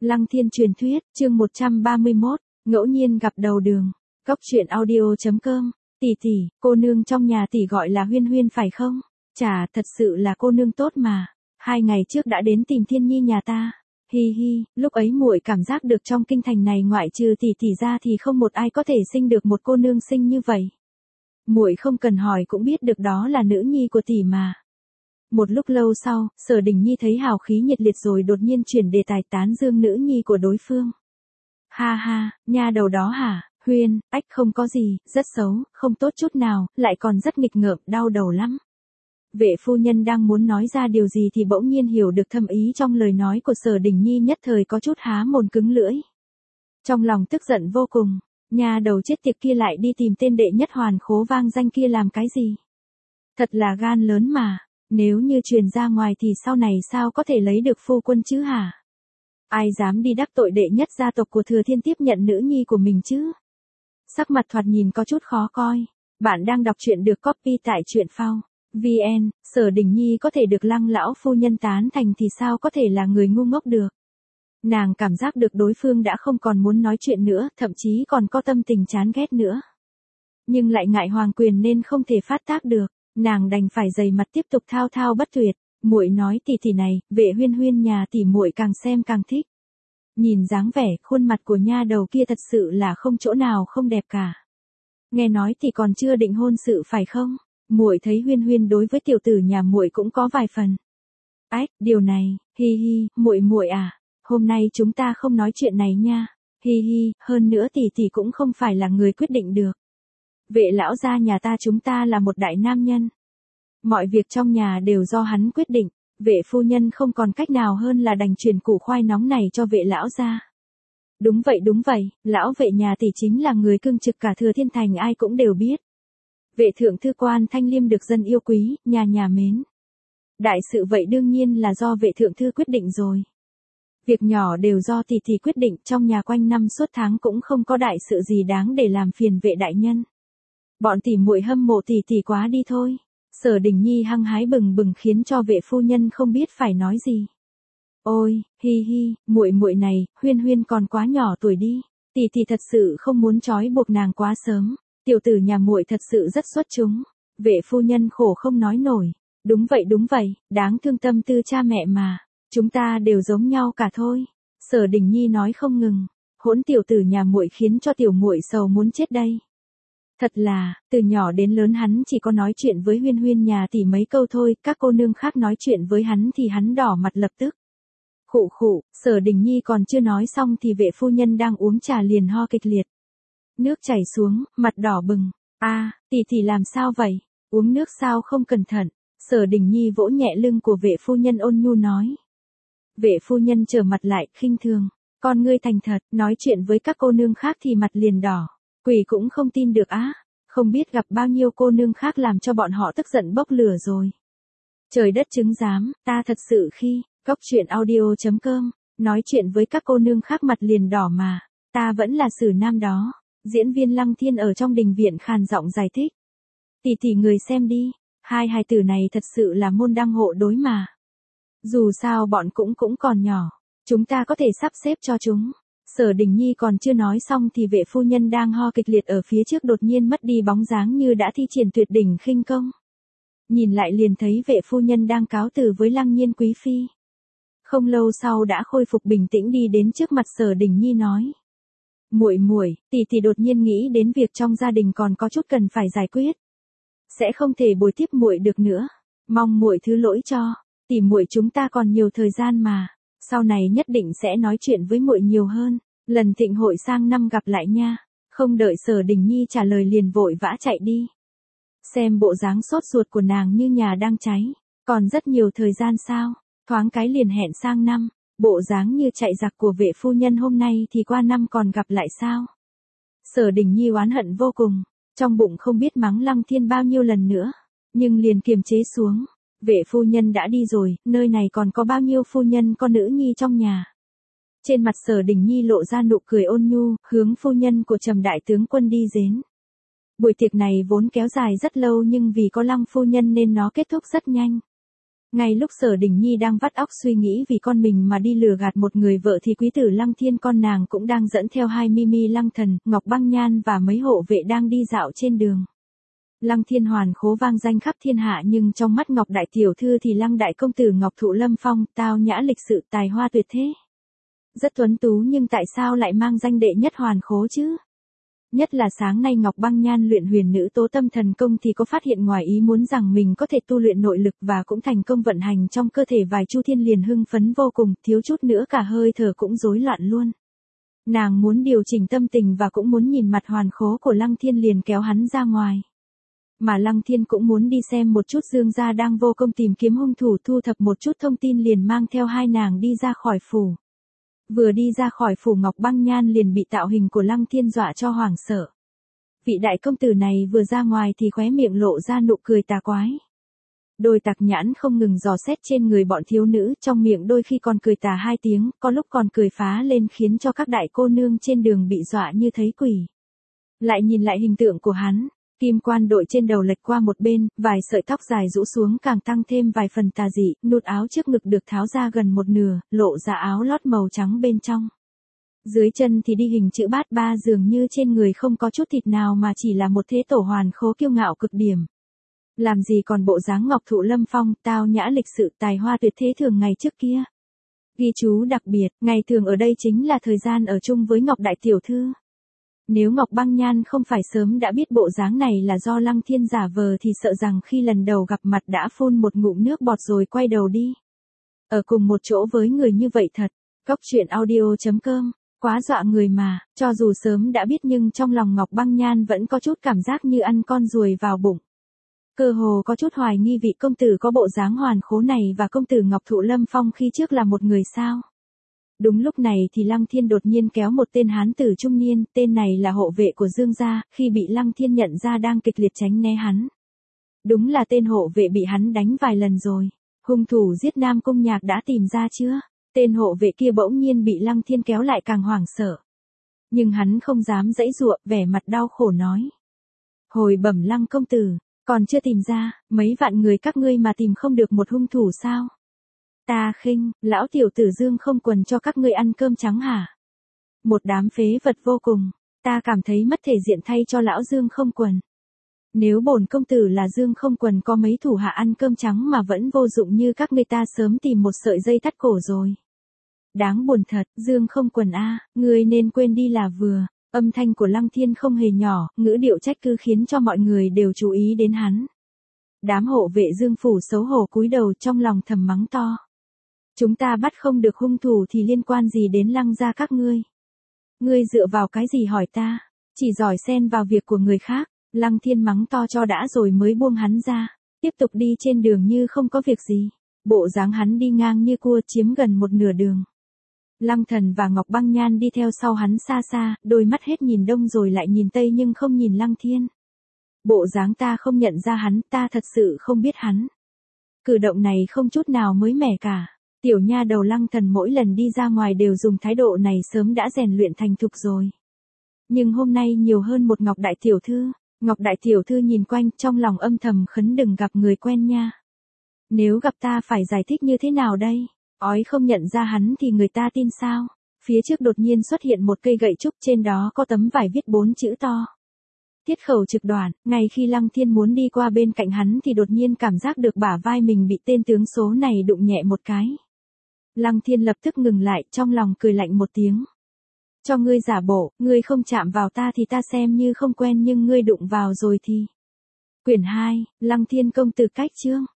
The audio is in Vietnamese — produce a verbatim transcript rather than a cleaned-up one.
Lăng Thiên truyền thuyết, chương một trăm ba mươi mốt, ngẫu nhiên gặp đầu đường. Cốc truyện audio chấm com. Tỷ tỷ, cô nương trong nhà tỷ gọi là Huyên Huyên phải không? Chà, thật sự là cô nương tốt mà. Hai ngày trước đã đến tìm Thiên Nhi nhà ta. Hi hi, lúc ấy muội cảm giác được trong kinh thành này ngoại trừ tỷ tỷ ra thì không một ai có thể sinh được một cô nương xinh như vậy. Muội không cần hỏi cũng biết được đó là nữ nhi của tỷ mà. Một lúc lâu sau, Sở Đình Nhi thấy hào khí nhiệt liệt rồi đột nhiên chuyển đề tài tán dương nữ nhi của đối phương. Ha ha, nha đầu đó hả, Huyên, ách không có gì, rất xấu, không tốt chút nào, lại còn rất nghịch ngợm, đau đầu lắm. Vệ phu nhân đang muốn nói ra điều gì thì bỗng nhiên hiểu được thâm ý trong lời nói của Sở Đình Nhi, nhất thời có chút há mồm cứng lưỡi. Trong lòng tức giận vô cùng, nha đầu chết tiệt kia lại đi tìm tên đệ nhất hoàn khố vang danh kia làm cái gì? Thật là gan lớn mà. Nếu như truyền ra ngoài thì sau này sao có thể lấy được phu quân chứ hả? Ai dám đi đắc tội đệ nhất gia tộc của Thừa Thiên tiếp nhận nữ nhi của mình chứ? Sắc mặt thoạt nhìn có chút khó coi. Bạn đang đọc truyện được copy tại truyện phao vê en. Sở Đình Nhi có thể được Lăng lão phu nhân tán thành thì sao có thể là người ngu ngốc được? Nàng cảm giác được đối phương đã không còn muốn nói chuyện nữa, thậm chí còn có tâm tình chán ghét nữa. Nhưng lại ngại hoàng quyền nên không thể phát tác được. Nàng đành phải dày mặt tiếp tục thao thao bất tuyệt. Muội nói tỷ tỷ này, Vệ Huyên Huyên nhà tỷ muội càng xem càng thích. Nhìn dáng vẻ, khuôn mặt của nha đầu kia thật sự là không chỗ nào không đẹp cả. Nghe nói thì còn chưa định hôn sự phải không? Muội thấy Huyên Huyên đối với tiểu tử nhà muội cũng có vài phần. Ách, điều này, hi hi, muội muội à, hôm nay chúng ta không nói chuyện này nha. Hi hi, hơn nữa tỷ tỷ cũng không phải là người quyết định được. Vệ lão gia nhà ta chúng ta là một đại nam nhân. Mọi việc trong nhà đều do hắn quyết định, vệ phu nhân không còn cách nào hơn là đành truyền củ khoai nóng này cho vệ lão gia. Đúng vậy đúng vậy, lão vệ nhà tỷ chính là người cưng trực cả Thừa Thiên thành ai cũng đều biết. Vệ thượng thư quan Thanh Liêm được dân yêu quý, nhà nhà mến. Đại sự vậy đương nhiên là do vệ thượng thư quyết định rồi. Việc nhỏ đều do tỷ tỷ quyết định, trong nhà quanh năm suốt tháng cũng không có đại sự gì đáng để làm phiền vệ đại nhân. Bọn tỷ muội hâm mộ tỷ tỷ quá đi thôi. Sở Đình Nhi hăng hái bừng bừng khiến cho vệ phu nhân không biết phải nói gì. Ôi, hi hi, muội muội này, Huyên Huyên còn quá nhỏ tuổi đi. Tỷ tỷ thật sự không muốn trói buộc nàng quá sớm. Tiểu tử nhà muội thật sự rất xuất chúng. Vệ phu nhân khổ không nói nổi. Đúng vậy đúng vậy, đáng thương tâm tư cha mẹ mà. Chúng ta đều giống nhau cả thôi. Sở Đình Nhi nói không ngừng. Hỗn tiểu tử nhà muội khiến cho tiểu muội sầu muốn chết đây. Thật là, từ nhỏ đến lớn hắn chỉ có nói chuyện với Huyên Huyên nhà tỷ mấy câu thôi, các cô nương khác nói chuyện với hắn thì hắn đỏ mặt lập tức. Khụ khụ, Sở Đình Nhi còn chưa nói xong thì vệ phu nhân đang uống trà liền ho kịch liệt. Nước chảy xuống, mặt đỏ bừng. A, à, tỷ tỷ làm sao vậy? Uống nước sao không cẩn thận? Sở Đình Nhi vỗ nhẹ lưng của vệ phu nhân ôn nhu nói. Vệ phu nhân trở mặt lại, khinh thường. Con ngươi thành thật, nói chuyện với các cô nương khác thì mặt liền đỏ. Quỷ cũng không tin được á, không biết gặp bao nhiêu cô nương khác làm cho bọn họ tức giận bốc lửa rồi. Trời đất chứng giám, ta thật sự khi, cốc truyện audio chấm com, nói chuyện với các cô nương khác mặt liền đỏ mà, ta vẫn là Sử Nam đó. Diễn viên Lăng Thiên ở trong đình viện khàn giọng giải thích. Tỷ tỷ người xem đi, hai hài tử này thật sự là môn đăng hộ đối mà. Dù sao bọn cũng cũng còn nhỏ, chúng ta có thể sắp xếp cho chúng. Sở Đình Nhi còn chưa nói xong thì vệ phu nhân đang ho kịch liệt ở phía trước đột nhiên mất đi bóng dáng như đã thi triển tuyệt đỉnh khinh công. Nhìn lại liền thấy vệ phu nhân đang cáo từ với Lăng Nhiên quý phi. Không lâu sau đã khôi phục bình tĩnh đi đến trước mặt Sở Đình Nhi nói. Muội muội, tỷ tỷ đột nhiên nghĩ đến việc trong gia đình còn có chút cần phải giải quyết. Sẽ không thể bồi tiếp muội được nữa. Mong muội thứ lỗi cho, tỷ muội chúng ta còn nhiều thời gian mà. Sau này nhất định sẽ nói chuyện với muội nhiều hơn, lần thịnh hội sang năm gặp lại nha. Không đợi Sở Đình Nhi trả lời liền vội vã chạy đi. Xem bộ dáng sốt ruột của nàng như nhà đang cháy, còn rất nhiều thời gian sao, thoáng cái liền hẹn sang năm, bộ dáng như chạy giặc của vệ phu nhân hôm nay thì qua năm còn gặp lại sao. Sở Đình Nhi oán hận vô cùng, trong bụng không biết mắng Lăng Thiên bao nhiêu lần nữa, nhưng liền kiềm chế xuống. Vệ phu nhân đã đi rồi, nơi này còn có bao nhiêu phu nhân con nữ nhi trong nhà. Trên mặt Sở Đình Nhi lộ ra nụ cười ôn nhu, hướng phu nhân của Trầm đại tướng quân đi đến. Buổi tiệc này vốn kéo dài rất lâu nhưng vì có Lăng phu nhân nên nó kết thúc rất nhanh. Ngay lúc Sở Đình Nhi đang vắt óc suy nghĩ vì con mình mà đi lừa gạt một người vợ thì quý tử Lăng Thiên con nàng cũng đang dẫn theo hai Mimi Lăng Thần, Ngọc Băng Nhan và mấy hộ vệ đang đi dạo trên đường. Lăng Thiên hoàn khố vang danh khắp thiên hạ nhưng trong mắt Ngọc Đại Tiểu Thư thì Lăng Đại Công Tử Ngọc Thụ Lâm Phong tao nhã lịch sự tài hoa tuyệt thế. Rất tuấn tú nhưng tại sao lại mang danh đệ nhất hoàn khố chứ? Nhất là sáng nay Ngọc Băng Nhan luyện huyền nữ tố tâm thần công thì có phát hiện ngoài ý muốn rằng mình có thể tu luyện nội lực và cũng thành công vận hành trong cơ thể vài chu thiên liền hưng phấn vô cùng, thiếu chút nữa cả hơi thở cũng rối loạn luôn. Nàng muốn điều chỉnh tâm tình và cũng muốn nhìn mặt hoàn khố của Lăng Thiên liền kéo hắn ra ngoài. Mà Lăng Thiên cũng muốn đi xem một chút Dương gia đang vô công tìm kiếm hung thủ, thu thập một chút thông tin liền mang theo hai nàng đi ra khỏi phủ. Vừa đi ra khỏi phủ Ngọc Băng Nhan liền bị tạo hình của Lăng Thiên dọa cho hoảng sợ. Vị đại công tử này vừa ra ngoài thì khóe miệng lộ ra nụ cười tà quái. Đôi tạc nhãn không ngừng dò xét trên người bọn thiếu nữ, trong miệng đôi khi còn cười tà hai tiếng, có lúc còn cười phá lên khiến cho các đại cô nương trên đường bị dọa như thấy quỷ. Lại nhìn lại hình tượng của hắn, kim quan đội trên đầu lệch qua một bên, vài sợi tóc dài rũ xuống càng tăng thêm vài phần tà dị, nút áo trước ngực được tháo ra gần một nửa, lộ ra áo lót màu trắng bên trong. Dưới chân thì đi hình chữ bát ba dường như trên người không có chút thịt nào mà chỉ là một thế tổ hoàn khố kiêu ngạo cực điểm. Làm gì còn bộ dáng Ngọc Thụ Lâm Phong, tao nhã lịch sự tài hoa tuyệt thế thường ngày trước kia. Ghi chú đặc biệt, ngày thường ở đây chính là thời gian ở chung với Ngọc Đại Tiểu Thư. Nếu Ngọc Băng Nhan không phải sớm đã biết bộ dáng này là do Lăng Thiên giả vờ thì sợ rằng khi lần đầu gặp mặt đã phun một ngụm nước bọt rồi quay đầu đi. Ở cùng một chỗ với người như vậy thật, Cóc Truyện Audio chấm com, quá dọa người mà, cho dù sớm đã biết nhưng trong lòng Ngọc Băng Nhan vẫn có chút cảm giác như ăn con ruồi vào bụng. Cơ hồ có chút hoài nghi vị công tử có bộ dáng hoàn khố này và công tử Ngọc Thụ Lâm Phong khi trước là một người sao. Đúng lúc này thì Lăng Thiên đột nhiên kéo một tên hán tử trung niên, tên này là hộ vệ của Dương gia, khi bị Lăng Thiên nhận ra đang kịch liệt tránh né hắn. Đúng là tên hộ vệ bị hắn đánh vài lần rồi. Hung thủ giết Nam Cung Nhạc đã tìm ra chưa? Tên hộ vệ kia bỗng nhiên bị Lăng Thiên kéo lại càng hoảng sợ. Nhưng hắn không dám giãy giụa, vẻ mặt đau khổ nói. Hồi bẩm Lăng công tử, còn chưa tìm ra, mấy vạn người các ngươi mà tìm không được một hung thủ sao? Ta khinh, lão tiểu tử Dương không quần cho các ngươi ăn cơm trắng hả? Một đám phế vật vô cùng, ta cảm thấy mất thể diện thay cho lão Dương không quần. Nếu bổn công tử là Dương không quần có mấy thủ hạ ăn cơm trắng mà vẫn vô dụng như các ngươi ta sớm tìm một sợi dây thắt cổ rồi. Đáng buồn thật, Dương không quần a, ngươi nên quên đi là vừa. Âm thanh của Lăng Thiên không hề nhỏ, ngữ điệu trách cứ khiến cho mọi người đều chú ý đến hắn. Đám hộ vệ Dương phủ xấu hổ cúi đầu trong lòng thầm mắng to. Chúng ta bắt không được hung thủ thì liên quan gì đến Lăng gia các ngươi? Ngươi dựa vào cái gì hỏi ta? Chỉ giỏi xen vào việc của người khác. Lăng Thiên mắng to cho đã rồi mới buông hắn ra. Tiếp tục đi trên đường như không có việc gì. Bộ dáng hắn đi ngang như cua chiếm gần một nửa đường. Lăng Thần và Ngọc Băng Nhan đi theo sau hắn xa xa, đôi mắt hết nhìn đông rồi lại nhìn tây nhưng không nhìn Lăng Thiên. Bộ dáng ta không nhận ra hắn, ta thật sự không biết hắn. Cử động này không chút nào mới mẻ cả. Tiểu nha đầu Lăng Thần mỗi lần đi ra ngoài đều dùng thái độ này sớm đã rèn luyện thành thục rồi. Nhưng hôm nay nhiều hơn một Ngọc Đại Tiểu Thư. Ngọc Đại Tiểu Thư nhìn quanh trong lòng âm thầm khấn đừng gặp người quen nha. Nếu gặp ta phải giải thích như thế nào đây? Ói không nhận ra hắn thì người ta tin sao? Phía trước đột nhiên xuất hiện một cây gậy trúc trên đó có tấm vải viết bốn chữ to. Tiết khẩu trực đoạn, ngay khi Lăng Thiên muốn đi qua bên cạnh hắn thì đột nhiên cảm giác được bả vai mình bị tên tướng số này đụng nhẹ một cái. Lăng Thiên lập tức ngừng lại trong lòng cười lạnh một tiếng. Cho ngươi giả bộ, ngươi không chạm vào ta thì ta xem như không quen nhưng ngươi đụng vào rồi thì. Quyển hai, Lăng Thiên công tử cách chương.